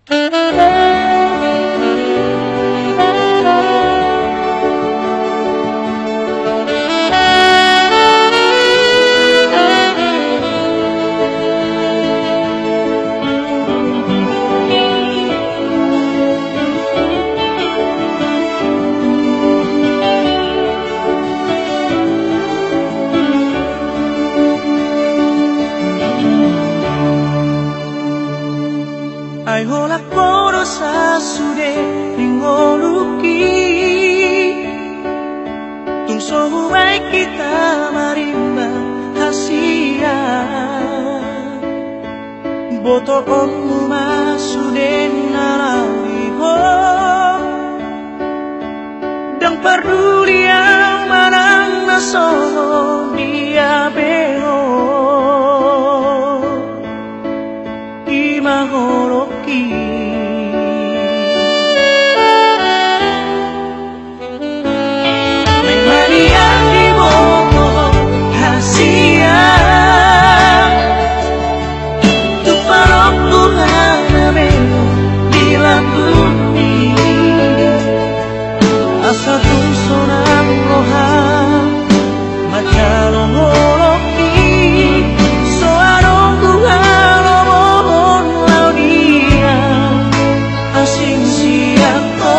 Ai holak poro sasude ningoluki tung sohu baik kita marimba hasia botol omu masude narawi ho dang peduli yang marang nasoho dia beho imahoroki Maria di bobo hasia tu parok Tuhan ameno di bumi asa tu sonam rohan macalong horoki soarong Tuhan romohon laudia asing siako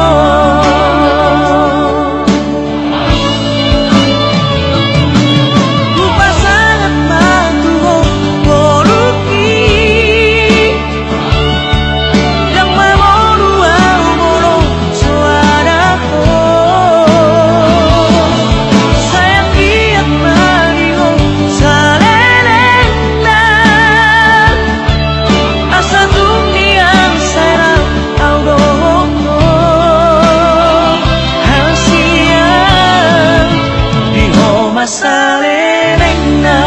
lupa sangat matuho horoki yang mamoru amoro soarako sayang giat mariho salelena asa dunia serang audono hasia di homa salelena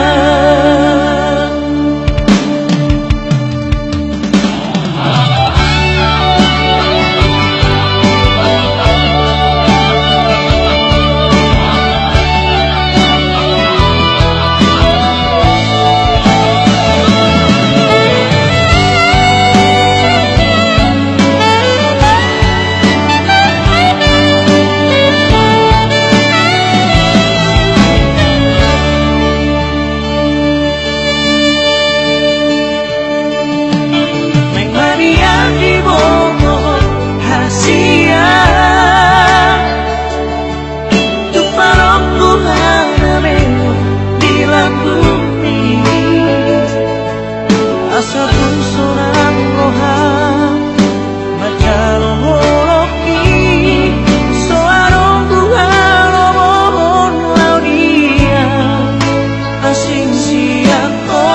asa pun sorang rohan macalong horoki soarong Tuhan romohon laudia asing siako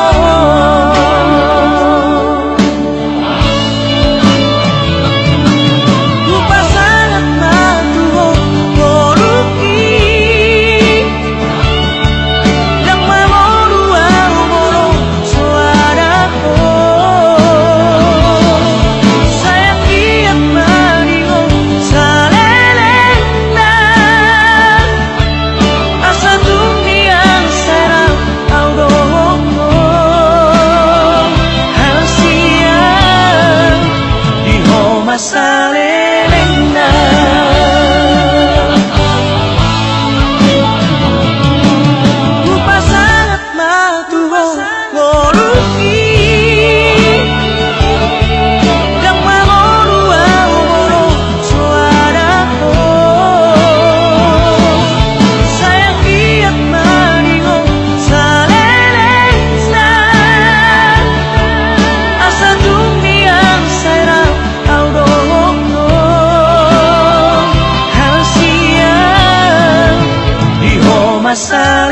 lupa sangat matuho horoki yang mamoru amoro soarako sayang giat mariho salelena asa dunia serang audono hasia di homa salelena lupa sangat matuho horoki yang mamoru amoro soarako sayang giat mariho salelena asa dunia serang audono hasia di homa salelena